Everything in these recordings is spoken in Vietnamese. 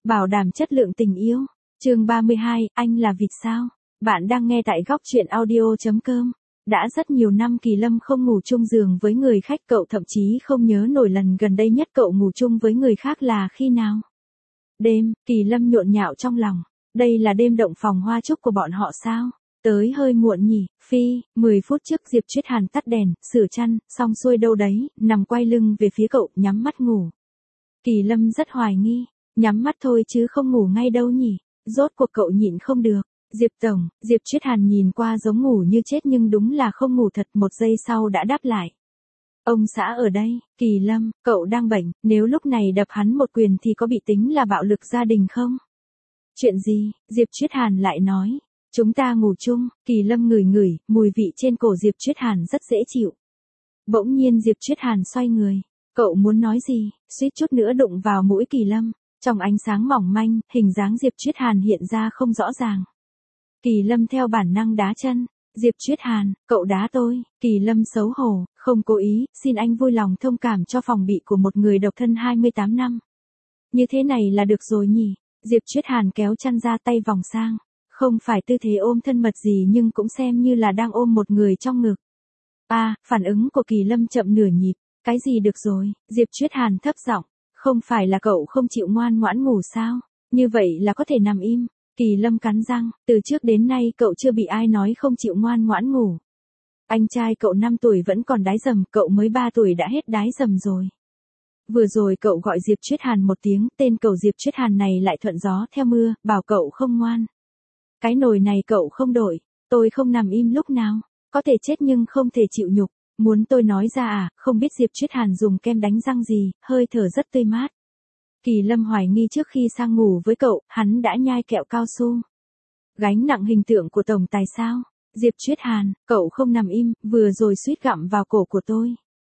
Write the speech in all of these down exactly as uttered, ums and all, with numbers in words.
Bảo đảm chất lượng tình yêu. Chương ba mươi hai, anh là vịt sao? Bạn đang nghe tại góc truyện audio chấm com. Đã rất nhiều năm Kỳ Lâm không ngủ chung giường với người khách, cậu thậm chí không nhớ nổi lần gần đây nhất cậu ngủ chung với người khác là khi nào. Đêm, Kỳ Lâm nhộn nhạo trong lòng. Đây là đêm động phòng hoa trúc của bọn họ sao? Tới hơi muộn nhỉ, Phi, mười phút trước Diệp Chuyết Hàn tắt đèn, sửa chăn, xong xuôi đâu đấy, nằm quay lưng về phía cậu, nhắm mắt ngủ. Kỳ Lâm rất hoài nghi, nhắm mắt thôi chứ không ngủ ngay đâu nhỉ, rốt cuộc cậu nhịn không được. Diệp Tổng, Diệp Chuyết Hàn nhìn qua giống ngủ như chết nhưng đúng là không ngủ thật, một giây sau đã đáp lại. Ông xã ở đây, Kỳ Lâm, cậu đang bệnh, nếu lúc này đập hắn một quyền thì có bị tính là bạo lực gia đình không? Chuyện gì? Diệp Chuyết Hàn lại nói. Chúng ta ngủ chung. Kỳ Lâm ngửi ngửi, mùi vị trên cổ Diệp Chuyết Hàn rất dễ chịu. Bỗng nhiên Diệp Chuyết Hàn xoay người. Cậu muốn nói gì? Suýt chút nữa đụng vào mũi Kỳ Lâm. Trong ánh sáng mỏng manh, hình dáng Diệp Chuyết Hàn hiện ra không rõ ràng. Kỳ Lâm theo bản năng đá chân. Diệp Chuyết Hàn, cậu đá tôi. Kỳ Lâm xấu hổ, không cố ý, xin anh vui lòng thông cảm cho phòng bị của một người độc thân hai mươi tám năm. Như thế này là được rồi nhỉ? Diệp Chuyết Hàn kéo chăn ra, tay vòng sang. Không phải tư thế ôm thân mật gì nhưng cũng xem như là đang ôm một người trong ngực. À, phản ứng của Kỳ Lâm chậm nửa nhịp. Cái gì được rồi? Diệp Chuyết Hàn thấp giọng. Không phải là cậu không chịu ngoan ngoãn ngủ sao? Như vậy là có thể nằm im. Kỳ Lâm cắn răng, từ trước đến nay cậu chưa bị ai nói không chịu ngoan ngoãn ngủ. Anh trai cậu năm tuổi vẫn còn đái dầm, cậu mới ba tuổi đã hết đái dầm rồi. Vừa rồi cậu gọi Diệp Chuyết Hàn một tiếng, tên cậu Diệp Chuyết Hàn này lại thuận gió theo mưa, bảo cậu không ngoan. Cái nồi này cậu không đổi, tôi không nằm im lúc nào, có thể chết nhưng không thể chịu nhục. Muốn tôi nói ra à, không biết Diệp Chuyết Hàn dùng kem đánh răng gì, hơi thở rất tươi mát. Kỳ Lâm hoài nghi trước khi sang ngủ với cậu, hắn đã nhai kẹo cao su. Gánh nặng hình tượng của tổng tài sao? Diệp Chuyết Hàn, cậu không nằm im, vừa rồi suýt gặm vào cổ của tôi.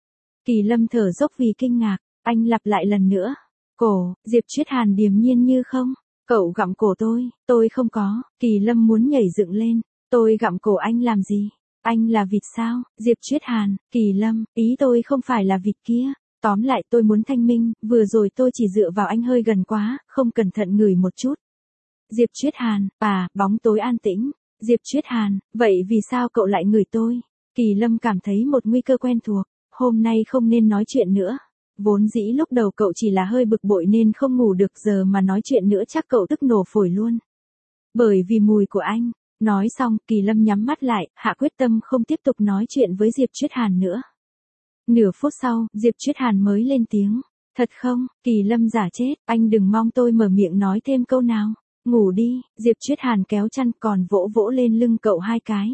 Kỳ Lâm thở dốc vì kinh ngạc, anh lặp lại lần nữa. Cổ, Diệp Chuyết Hàn điềm nhiên như không. Cậu gặm cổ tôi, tôi không có. Kỳ Lâm muốn nhảy dựng lên. Tôi gặm cổ anh làm gì? Anh là vịt sao? Diệp Chuyết Hàn, Kỳ Lâm, ý tôi không phải là vịt kia. Tóm lại tôi muốn thanh minh, vừa rồi tôi chỉ dựa vào anh hơi gần quá, không cẩn thận ngửi một chút. Diệp Chuyết Hàn, à, bóng tối an tĩnh. Diệp Chuyết Hàn, vậy vì sao cậu lại ngửi tôi? Kỳ Lâm cảm thấy một nguy cơ quen thuộc, hôm nay không nên nói chuyện nữa. Vốn dĩ lúc đầu cậu chỉ là hơi bực bội nên không ngủ được, giờ mà nói chuyện nữa chắc cậu tức nổ phổi luôn. Bởi vì mùi của anh. Nói xong, Kỳ Lâm nhắm mắt lại, hạ quyết tâm không tiếp tục nói chuyện với Diệp Chuyết Hàn nữa. Nửa phút sau, Diệp Chuyết Hàn mới lên tiếng. Thật không? Kỳ Lâm giả chết, anh đừng mong tôi mở miệng nói thêm câu nào. Ngủ đi. Diệp Chuyết Hàn kéo chăn còn vỗ vỗ lên lưng cậu hai cái.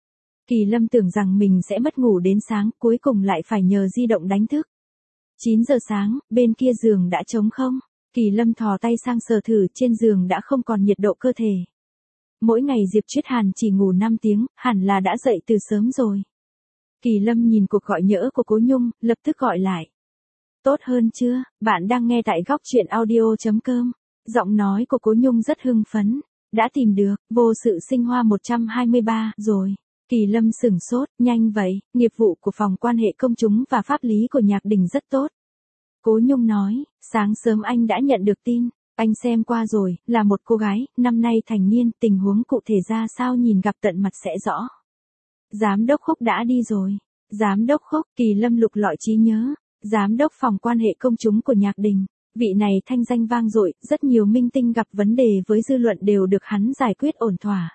Kỳ Lâm tưởng rằng mình sẽ mất ngủ đến sáng, cuối cùng lại phải nhờ di động đánh thức. chín giờ sáng, bên kia giường đã trống không. Kỳ Lâm thò tay sang sờ thử, trên giường đã không còn nhiệt độ cơ thể. Mỗi ngày Diệp Chuyết Hàn chỉ ngủ năm tiếng, hẳn là đã dậy từ sớm rồi. Kỳ Lâm nhìn cuộc gọi nhỡ của Cố Nhung, lập tức gọi lại. Tốt hơn chưa? Bạn đang nghe tại góc truyện audio chấm com. Giọng nói của Cố Nhung rất hưng phấn. Đã tìm được, vô sự sinh hoa một trăm hai mươi ba rồi. Kỳ Lâm sửng sốt, nhanh vậy, nghiệp vụ của phòng quan hệ công chúng và pháp lý của Nhạc Đình rất tốt. Cố Nhung nói, sáng sớm anh đã nhận được tin. Anh xem qua rồi, là một cô gái, năm nay thành niên, tình huống cụ thể ra sao nhìn gặp tận mặt sẽ rõ. Giám đốc Khúc đã đi rồi. Giám đốc Khúc, Kỳ Lâm lục lọi trí nhớ. Giám đốc phòng quan hệ công chúng của Nhạc Đình. Vị này thanh danh vang dội, rất nhiều minh tinh gặp vấn đề với dư luận đều được hắn giải quyết ổn thỏa.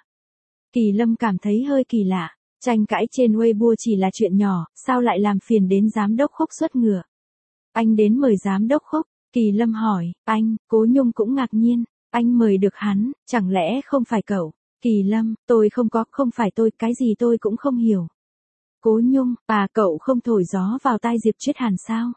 Kỳ Lâm cảm thấy hơi kỳ lạ. Tranh cãi trên Weibo chỉ là chuyện nhỏ, sao lại làm phiền đến giám đốc Khúc xuất ngựa. Anh đến mời giám đốc Khúc. Kỳ Lâm hỏi, anh, Cố Nhung cũng ngạc nhiên, anh mời được hắn, chẳng lẽ không phải cậu? Kỳ Lâm, tôi không có, không phải tôi, cái gì tôi cũng không hiểu. Cố Nhung, à cậu không thổi gió vào tai Diệp Chuyết Hàn sao?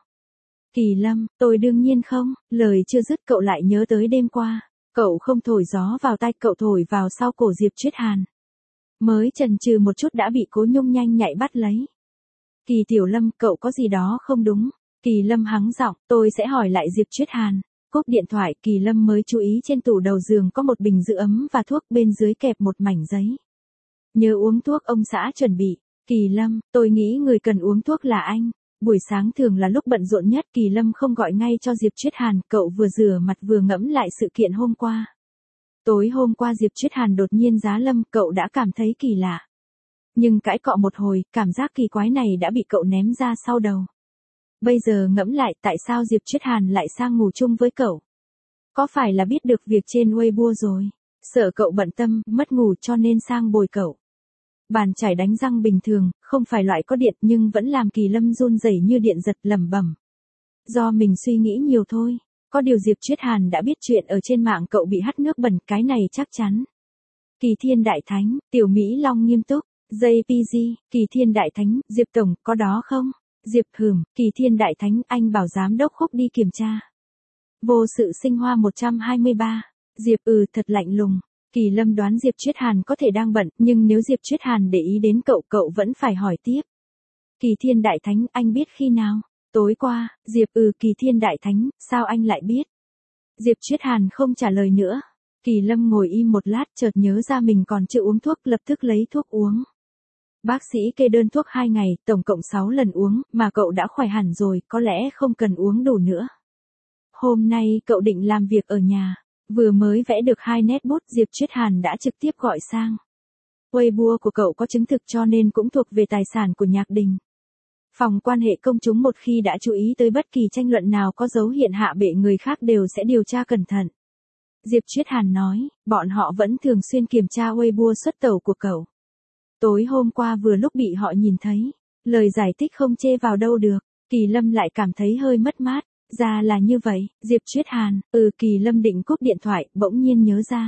Kỳ Lâm, tôi đương nhiên không, lời chưa dứt cậu lại nhớ tới đêm qua. Cậu không thổi gió vào tai, cậu thổi vào sau cổ Diệp Chuyết Hàn. Mới chần chừ một chút đã bị Cố Nhung nhanh nhạy bắt lấy. Kỳ Tiểu Lâm, cậu có gì đó không đúng. Kỳ Lâm hắng giọng, tôi sẽ hỏi lại Diệp Chuyết Hàn. Cúp điện thoại, Kỳ Lâm mới chú ý trên tủ đầu giường có một bình giữ ấm và thuốc, bên dưới kẹp một mảnh giấy. Nhớ uống thuốc ông xã chuẩn bị. Kỳ Lâm, tôi nghĩ người cần uống thuốc là anh. Buổi sáng thường là lúc bận rộn nhất, Kỳ Lâm không gọi ngay cho Diệp Chuyết Hàn, cậu vừa rửa mặt vừa ngẫm lại sự kiện hôm qua. Tối hôm qua Diệp Chuyết Hàn đột nhiên giá lâm, cậu đã cảm thấy kỳ lạ. Nhưng cãi cọ một hồi, cảm giác kỳ quái này đã bị cậu ném ra sau đầu. Bây giờ ngẫm lại, tại sao Diệp Chuyết Hàn lại sang ngủ chung với cậu? Có phải là biết được việc trên Weibo rồi? Sợ cậu bận tâm, mất ngủ cho nên sang bồi cậu. Bàn chải đánh răng bình thường, không phải loại có điện nhưng vẫn làm Kỳ Lâm run rẩy như điện giật, lẩm bẩm. Do mình suy nghĩ nhiều thôi. Có điều Diệp Chuyết Hàn đã biết chuyện ở trên mạng cậu bị hắt nước bẩn, cái này chắc chắn. Kỳ Thiên Đại Thánh, Tiểu Mỹ Long nghiêm túc. gi pê giê, Kỳ Thiên Đại Thánh, Diệp Tổng, có đó không? Diệp hừm, Kỳ Thiên Đại Thánh, anh bảo giám đốc Khúc đi kiểm tra. Vô sự sinh hoa một trăm hai mươi ba. Diệp ừ thật lạnh lùng. Kỳ Lâm đoán Diệp Chuyết Hàn có thể đang bận, nhưng nếu Diệp Chuyết Hàn để ý đến cậu, cậu vẫn phải hỏi tiếp. Kỳ Thiên Đại Thánh, anh biết khi nào? Tối qua. Diệp ừ Kỳ Thiên Đại Thánh, sao anh lại biết? Diệp Chuyết Hàn không trả lời nữa. Kỳ Lâm ngồi im một lát, chợt nhớ ra mình còn chưa uống thuốc, lập tức lấy thuốc uống. Bác sĩ kê đơn thuốc hai ngày, tổng cộng sáu lần uống, mà cậu đã khỏe hẳn rồi, có lẽ không cần uống đủ nữa. Hôm nay cậu định làm việc ở nhà. Vừa mới vẽ được hai nét bút, Diệp Chuyết Hàn đã trực tiếp gọi sang. Weibo của cậu có chứng thực cho nên cũng thuộc về tài sản của Nhạc Đình. Phòng quan hệ công chúng một khi đã chú ý tới bất kỳ tranh luận nào có dấu hiện hạ bệ người khác đều sẽ điều tra cẩn thận. Diệp Chuyết Hàn nói, bọn họ vẫn thường xuyên kiểm tra Weibo xuất tẩu của cậu. Tối hôm qua vừa lúc bị họ nhìn thấy. Lời giải thích không chê vào đâu được. Kỳ Lâm lại cảm thấy hơi mất mát. Ra là như vậy, Diệp Chuyết Hàn, ừ Kỳ Lâm định cúp điện thoại, bỗng nhiên nhớ ra.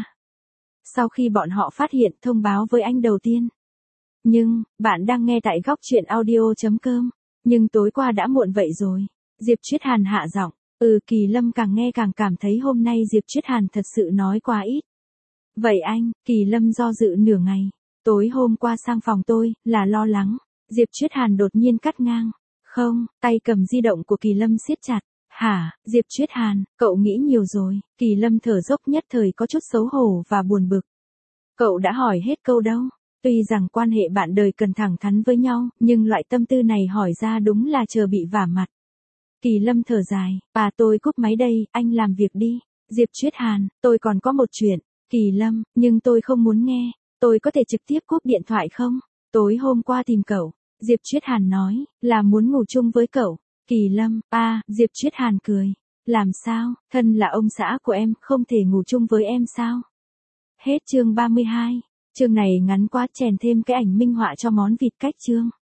Sau khi bọn họ phát hiện, thông báo với anh đầu tiên. Nhưng, bạn đang nghe tại góc truyện audio chấm com. Nhưng tối qua đã muộn vậy rồi. Diệp Chuyết Hàn hạ giọng. Ừ Kỳ Lâm càng nghe càng cảm thấy hôm nay Diệp Chuyết Hàn thật sự nói quá ít. Vậy anh, Kỳ Lâm do dự nửa ngày. Tối hôm qua sang phòng tôi, là lo lắng. Diệp Chuyết Hàn đột nhiên cắt ngang. Không, tay cầm di động của Kỳ Lâm siết chặt. Hả, Diệp Chuyết Hàn, cậu nghĩ nhiều rồi. Kỳ Lâm thở dốc nhất thời có chút xấu hổ và buồn bực. Cậu đã hỏi hết câu đâu. Tuy rằng quan hệ bạn đời cần thẳng thắn với nhau, nhưng loại tâm tư này hỏi ra đúng là chờ bị vả mặt. Kỳ Lâm thở dài, bà tôi cúp máy đây, anh làm việc đi. Diệp Chuyết Hàn, tôi còn có một chuyện. Kỳ Lâm, nhưng tôi không muốn nghe. Tôi có thể trực tiếp cúp điện thoại không? Tối hôm qua tìm cậu. Diệp Chuyết Hàn nói, là muốn ngủ chung với cậu. Kỳ Lâm, à, Diệp Chuyết Hàn cười. Làm sao, thân là ông xã của em, không thể ngủ chung với em sao? Hết chương ba mươi hai. Chương này ngắn quá, chèn thêm cái ảnh minh họa cho món vịt cách chương.